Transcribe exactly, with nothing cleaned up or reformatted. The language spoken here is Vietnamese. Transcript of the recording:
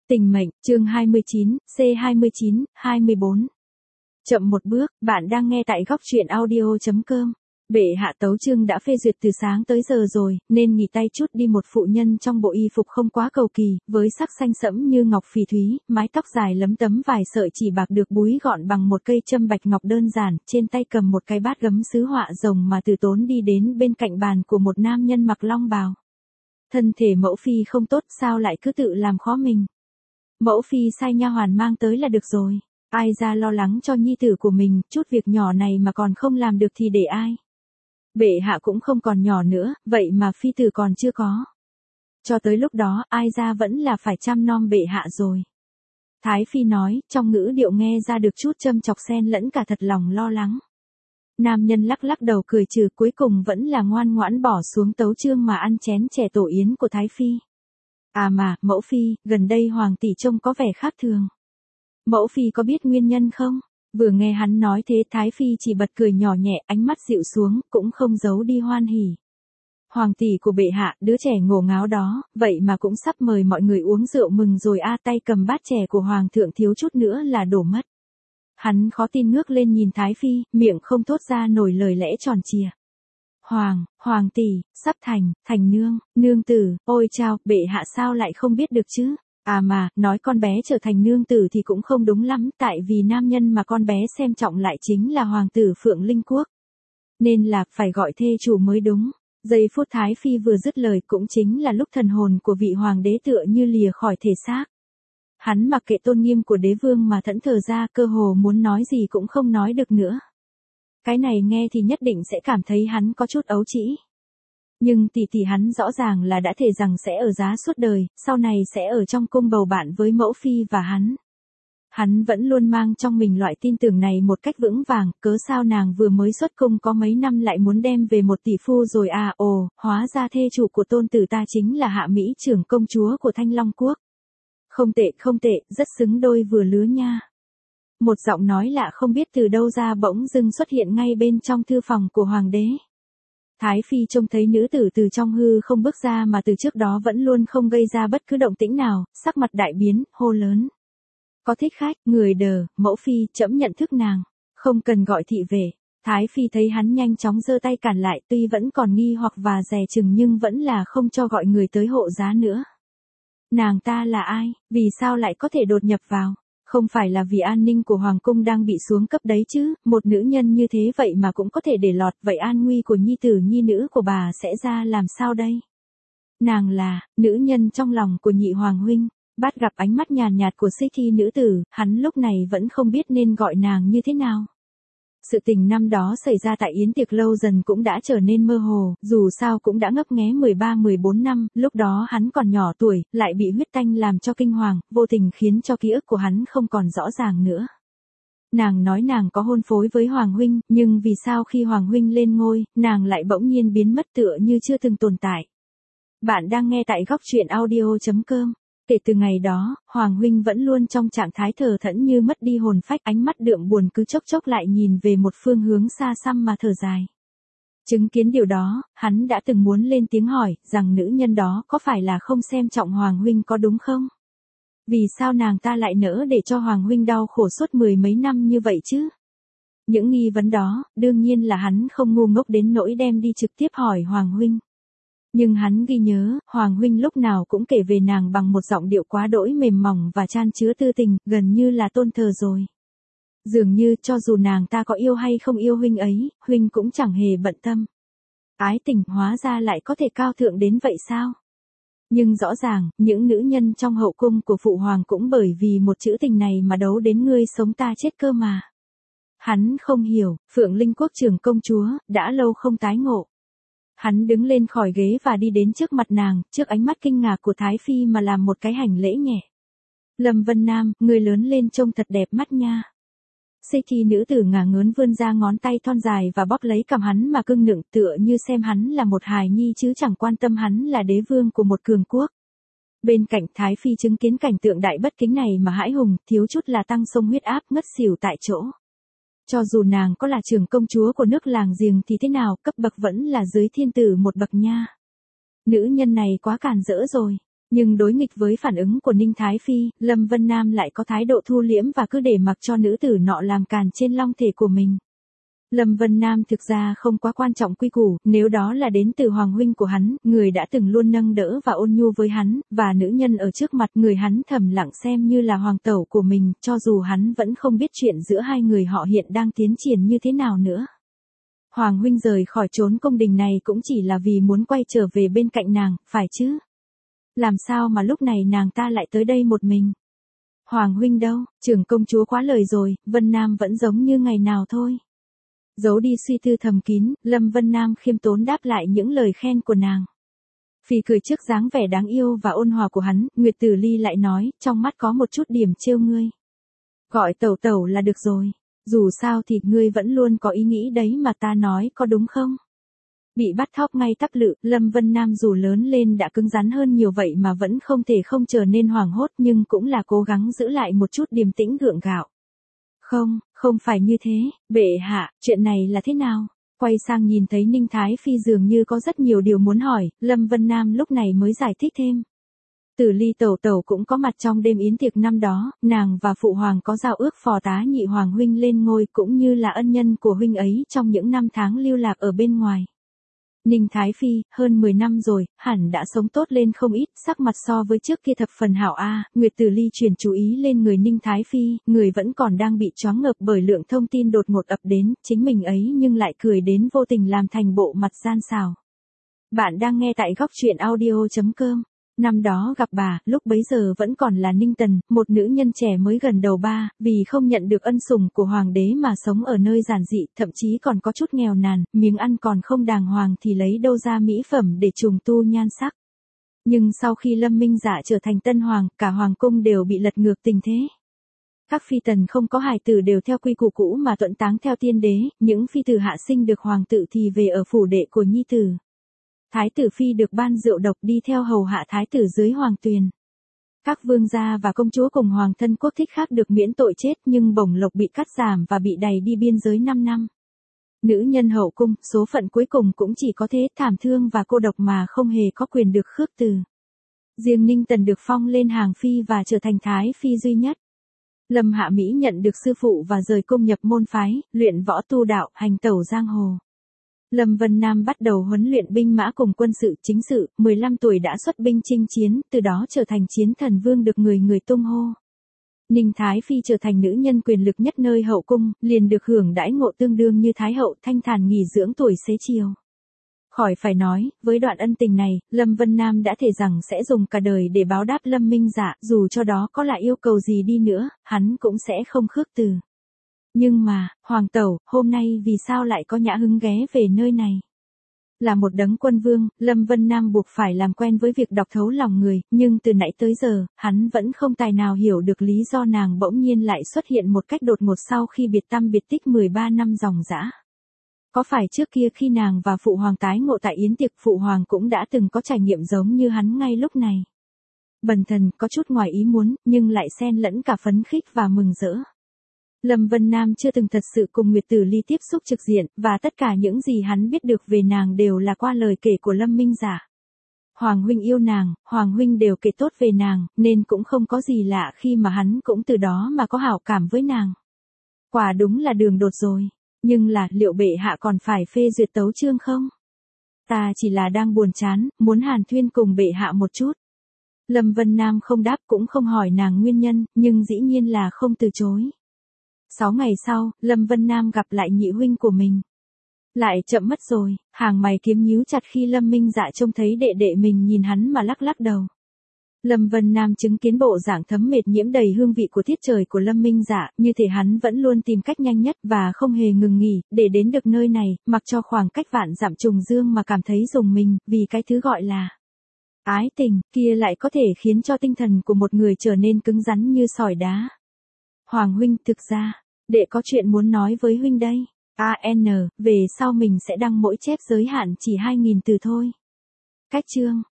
Tình mệnh, chương hai mươi chín, C hai mươi chín, hai mươi bốn. Chậm một bước, bạn đang nghe tại góc truyện audio chấm com. Bệ hạ tấu chương đã phê duyệt từ sáng tới giờ rồi, nên nghỉ tay chút đi. Một phụ nhân trong bộ y phục không quá cầu kỳ, với sắc xanh sẫm như ngọc phỉ thúy, mái tóc dài lấm tấm vài sợi chỉ bạc được búi gọn bằng một cây châm bạch ngọc đơn giản, trên tay cầm một cái bát gấm sứ họa rồng mà từ tốn đi đến bên cạnh bàn của một nam nhân mặc long bào. Thân thể mẫu phi không tốt, sao lại cứ tự làm khó mình? Mẫu phi sai nha hoàn mang tới là được rồi. Ai ra lo lắng cho nhi tử của mình, chút việc nhỏ này mà còn không làm được thì để ai? Bệ hạ cũng không còn nhỏ nữa, vậy mà phi tử còn chưa có. Cho tới lúc đó, ai ra vẫn là phải chăm nom bệ hạ rồi. Thái phi nói, trong ngữ điệu nghe ra được chút châm chọc xen lẫn cả thật lòng lo lắng. Nam nhân lắc lắc đầu cười trừ, cuối cùng vẫn là ngoan ngoãn bỏ xuống tấu chương mà ăn chén chè tổ yến của Thái phi. À mà, mẫu phi, gần đây hoàng tỷ trông có vẻ khác thường. Mẫu phi có biết nguyên nhân không? Vừa nghe hắn nói thế, Thái phi chỉ bật cười nhỏ nhẹ, ánh mắt dịu xuống, cũng không giấu đi hoan hỉ. Hoàng tỷ của bệ hạ, đứa trẻ ngổ ngáo đó, vậy mà cũng sắp mời mọi người uống rượu mừng rồi a. Tay cầm bát chè của hoàng thượng thiếu chút nữa là đổ mất. Hắn khó tin ngước lên nhìn Thái phi, miệng không thốt ra nổi lời lẽ tròn trịa. Hoàng, hoàng tỷ, sắp thành, thành nương, nương tử, ôi chao, bệ hạ sao lại không biết được chứ? À mà, nói con bé trở thành nương tử thì cũng không đúng lắm, tại vì nam nhân mà con bé xem trọng lại chính là hoàng tử Phượng Linh Quốc. Nên là, phải gọi thê chủ mới đúng. Giây phút Thái phi vừa dứt lời cũng chính là lúc thần hồn của vị hoàng đế tựa như lìa khỏi thể xác. Hắn mặc kệ tôn nghiêm của đế vương mà thẫn thờ ra, cơ hồ muốn nói gì cũng không nói được nữa. Cái này nghe thì nhất định sẽ cảm thấy hắn có chút ấu trĩ. Nhưng tỷ tỷ hắn rõ ràng là đã thề rằng sẽ ở giá suốt đời, sau này sẽ ở trong cung bầu bạn với mẫu phi và hắn. Hắn vẫn luôn mang trong mình loại tin tưởng này một cách vững vàng, cớ sao nàng vừa mới xuất cung có mấy năm lại muốn đem về một tỷ phu rồi à? Ồ, hóa ra thê chủ của tôn tử ta chính là Hạ Mỹ trưởng công chúa của Thanh Long Quốc. Không tệ, không tệ, rất xứng đôi vừa lứa nha. Một giọng nói lạ không biết từ đâu ra bỗng dưng xuất hiện ngay bên trong thư phòng của hoàng đế. Thái phi trông thấy nữ tử từ trong hư không bước ra mà từ trước đó vẫn luôn không gây ra bất cứ động tĩnh nào, sắc mặt đại biến, hô lớn. Có thích khách, người đờ, mẫu phi, trẫm nhận thức nàng, không cần gọi thị về. Thái phi thấy hắn nhanh chóng giơ tay cản lại, tuy vẫn còn nghi hoặc và dè chừng nhưng vẫn là không cho gọi người tới hộ giá nữa. Nàng ta là ai, vì sao lại có thể đột nhập vào? Không phải là vì an ninh của hoàng cung đang bị xuống cấp đấy chứ, một nữ nhân như thế vậy mà cũng có thể để lọt, vậy an nguy của nhi tử nhi nữ của bà sẽ ra làm sao đây? Nàng là, nữ nhân trong lòng của nhị hoàng huynh. Bắt gặp ánh mắt nhàn nhạt của xích thi nữ tử, hắn lúc này vẫn không biết nên gọi nàng như thế nào. Sự tình năm đó xảy ra tại yến tiệc lâu dần cũng đã trở nên mơ hồ, dù sao cũng đã ngấp nghé mười ba mười bốn năm, lúc đó hắn còn nhỏ tuổi, lại bị huyết tanh làm cho kinh hoàng, vô tình khiến cho ký ức của hắn không còn rõ ràng nữa. Nàng nói nàng có hôn phối với Hoàng huynh, nhưng vì sao khi Hoàng huynh lên ngôi, nàng lại bỗng nhiên biến mất tựa như chưa từng tồn tại. Bạn đang nghe tại góc truyện audio chấm com. Kể từ ngày đó, Hoàng huynh vẫn luôn trong trạng thái thờ thẫn như mất đi hồn phách, ánh mắt đượm buồn cứ chốc chốc lại nhìn về một phương hướng xa xăm mà thở dài. Chứng kiến điều đó, hắn đã từng muốn lên tiếng hỏi, rằng nữ nhân đó có phải là không xem trọng Hoàng huynh có đúng không? Vì sao nàng ta lại nỡ để cho Hoàng huynh đau khổ suốt mười mấy năm như vậy chứ? Những nghi vấn đó, đương nhiên là hắn không ngu ngốc đến nỗi đem đi trực tiếp hỏi Hoàng huynh. Nhưng hắn ghi nhớ, Hoàng huynh lúc nào cũng kể về nàng bằng một giọng điệu quá đỗi mềm mỏng và chan chứa tư tình, gần như là tôn thờ rồi. Dường như, cho dù nàng ta có yêu hay không yêu huynh ấy, huynh cũng chẳng hề bận tâm. Ái tình hóa ra lại có thể cao thượng đến vậy sao? Nhưng rõ ràng, những nữ nhân trong hậu cung của phụ hoàng cũng bởi vì một chữ tình này mà đấu đến ngươi sống ta chết cơ mà. Hắn không hiểu, Phượng Linh Quốc trưởng công chúa, đã lâu không tái ngộ. Hắn đứng lên khỏi ghế và đi đến trước mặt nàng, trước ánh mắt kinh ngạc của Thái phi mà làm một cái hành lễ nhẹ. Lâm Vân Nam, người lớn lên trông thật đẹp mắt nha. Xích thi nữ tử ngả ngớn vươn ra ngón tay thon dài và bóp lấy cằm hắn mà cưng nựng, tựa như xem hắn là một hài nhi chứ chẳng quan tâm hắn là đế vương của một cường quốc. Bên cạnh Thái phi chứng kiến cảnh tượng đại bất kính này mà hãi hùng, thiếu chút là tăng sông huyết áp ngất xỉu tại chỗ. Cho dù nàng có là trưởng công chúa của nước làng giềng thì thế nào, cấp bậc vẫn là dưới thiên tử một bậc nha. Nữ nhân này quá càn rỡ rồi. Nhưng đối nghịch với phản ứng của Ninh Thái Phi, Lâm Vân Nam lại có thái độ thu liễm và cứ để mặc cho nữ tử nọ làm càn trên long thể của mình. Lâm Vân Nam thực ra không quá quan trọng quy củ, nếu đó là đến từ hoàng huynh của hắn, người đã từng luôn nâng đỡ và ôn nhu với hắn, và nữ nhân ở trước mặt người hắn thầm lặng xem như là hoàng tẩu của mình, cho dù hắn vẫn không biết chuyện giữa hai người họ hiện đang tiến triển như thế nào nữa. Hoàng huynh rời khỏi chốn cung đình này cũng chỉ là vì muốn quay trở về bên cạnh nàng, phải chứ? Làm sao mà lúc này nàng ta lại tới đây một mình? Hoàng huynh đâu? Trưởng công chúa quá lời rồi, Vân Nam vẫn giống như ngày nào thôi. Giấu đi suy tư thầm kín, Lâm Vân Nam khiêm tốn đáp lại những lời khen của nàng. Phì cười trước dáng vẻ đáng yêu và ôn hòa của hắn, Nguyệt Tử Ly lại nói, trong mắt có một chút điểm trêu ngươi. Gọi tẩu tẩu là được rồi, dù sao thì ngươi vẫn luôn có ý nghĩ đấy mà ta nói có đúng không? Bị bắt thóp ngay tắp lự, Lâm Vân Nam dù lớn lên đã cứng rắn hơn nhiều vậy mà vẫn không thể không trở nên hoảng hốt nhưng cũng là cố gắng giữ lại một chút điềm tĩnh gượng gạo. Không, không phải như thế, bệ hạ, chuyện này là thế nào? Quay sang nhìn thấy Ninh Thái Phi dường như có rất nhiều điều muốn hỏi, Lâm Vân Nam lúc này mới giải thích thêm. Tử Ly tẩu tẩu cũng có mặt trong đêm yến tiệc năm đó, nàng và phụ hoàng có giao ước phò tá nhị hoàng huynh lên ngôi cũng như là ân nhân của huynh ấy trong những năm tháng lưu lạc ở bên ngoài. Ninh Thái Phi, hơn mười năm rồi, hẳn đã sống tốt lên không ít, sắc mặt so với trước kia thập phần hảo a. Nguyệt Tử Ly chuyển chú ý lên người Ninh Thái Phi, người vẫn còn đang bị choáng ngợp bởi lượng thông tin đột ngột ập đến, chính mình ấy nhưng lại cười đến vô tình làm thành bộ mặt gian xảo. Bạn đang nghe tại góc truyện audio chấm com. Năm đó gặp bà, lúc bấy giờ vẫn còn là Ninh Tần, một nữ nhân trẻ mới gần đầu ba, vì không nhận được ân sủng của hoàng đế mà sống ở nơi giản dị, thậm chí còn có chút nghèo nàn, miếng ăn còn không đàng hoàng thì lấy đâu ra mỹ phẩm để trùng tu nhan sắc. Nhưng sau khi Lâm Minh Dạ trở thành tân hoàng, cả hoàng cung đều bị lật ngược tình thế. Các phi tần không có hài tử đều theo quy củ cũ mà tuẫn táng theo tiên đế, những phi tử hạ sinh được hoàng tự thì về ở phủ đệ của nhi tử. Thái tử phi được ban rượu độc đi theo hầu hạ thái tử dưới hoàng tuyền. Các vương gia và công chúa cùng hoàng thân quốc thích khác được miễn tội chết nhưng bổng lộc bị cắt giảm và bị đày đi biên giới năm năm. Nữ nhân hậu cung, số phận cuối cùng cũng chỉ có thế, thảm thương và cô độc mà không hề có quyền được khước từ. Riêng Ninh Tần được phong lên hàng phi và trở thành thái phi duy nhất. Lâm Hạ Mỹ nhận được sư phụ và rời cung nhập môn phái, luyện võ tu đạo, hành tẩu giang hồ. Lâm Vân Nam bắt đầu huấn luyện binh mã cùng quân sự chính sự, mười lăm tuổi đã xuất binh chinh chiến, từ đó trở thành chiến thần vương được người người tung hô. Ninh Thái Phi trở thành nữ nhân quyền lực nhất nơi hậu cung, liền được hưởng đãi ngộ tương đương như Thái hậu, thanh thản nghỉ dưỡng tuổi xế chiều. Khỏi phải nói, với đoạn ân tình này, Lâm Vân Nam đã thề rằng sẽ dùng cả đời để báo đáp Lâm Minh Dạ, dù cho đó có là yêu cầu gì đi nữa, hắn cũng sẽ không khước từ. Nhưng mà, hoàng tẩu, hôm nay vì sao lại có nhã hứng ghé về nơi này? Là một đấng quân vương, Lâm Vân Nam buộc phải làm quen với việc đọc thấu lòng người, nhưng từ nãy tới giờ, hắn vẫn không tài nào hiểu được lý do nàng bỗng nhiên lại xuất hiện một cách đột ngột sau khi biệt tăm biệt tích mười ba năm dòng dã. Có phải trước kia khi nàng và phụ hoàng tái ngộ tại yến tiệc phụ hoàng cũng đã từng có trải nghiệm giống như hắn ngay lúc này? Bần thần có chút ngoài ý muốn, nhưng lại xen lẫn cả phấn khích và mừng rỡ. Lâm Vân Nam chưa từng thật sự cùng Nguyệt Tử Ly tiếp xúc trực diện, và tất cả những gì hắn biết được về nàng đều là qua lời kể của Lâm Minh Dạ. Hoàng huynh yêu nàng, Hoàng huynh đều kể tốt về nàng, nên cũng không có gì lạ khi mà hắn cũng từ đó mà có hảo cảm với nàng. Quả đúng là đường đột rồi, nhưng là liệu bệ hạ còn phải phê duyệt tấu chương không? Ta chỉ là đang buồn chán, muốn hàn thuyên cùng bệ hạ một chút. Lâm Vân Nam không đáp cũng không hỏi nàng nguyên nhân, nhưng dĩ nhiên là không từ chối. Sáu ngày sau, Lâm Vân Nam gặp lại nhị huynh của mình. Lại chậm mất rồi, hàng mày kiếm nhíu chặt khi Lâm Minh Dạ trông thấy đệ đệ mình nhìn hắn mà lắc lắc đầu. Lâm Vân Nam chứng kiến bộ dạng thấm mệt nhiễm đầy hương vị của thiết trời của Lâm Minh Dạ, như thể hắn vẫn luôn tìm cách nhanh nhất và không hề ngừng nghỉ, để đến được nơi này, mặc cho khoảng cách vạn dặm trùng dương mà cảm thấy rùng mình, vì cái thứ gọi là ái tình, kia lại có thể khiến cho tinh thần của một người trở nên cứng rắn như sỏi đá. Hoàng huynh, thực ra, đệ có chuyện muốn nói với huynh đây. a en, về sau mình sẽ đăng mỗi chép giới hạn chỉ hai nghìn từ thôi. Cách chương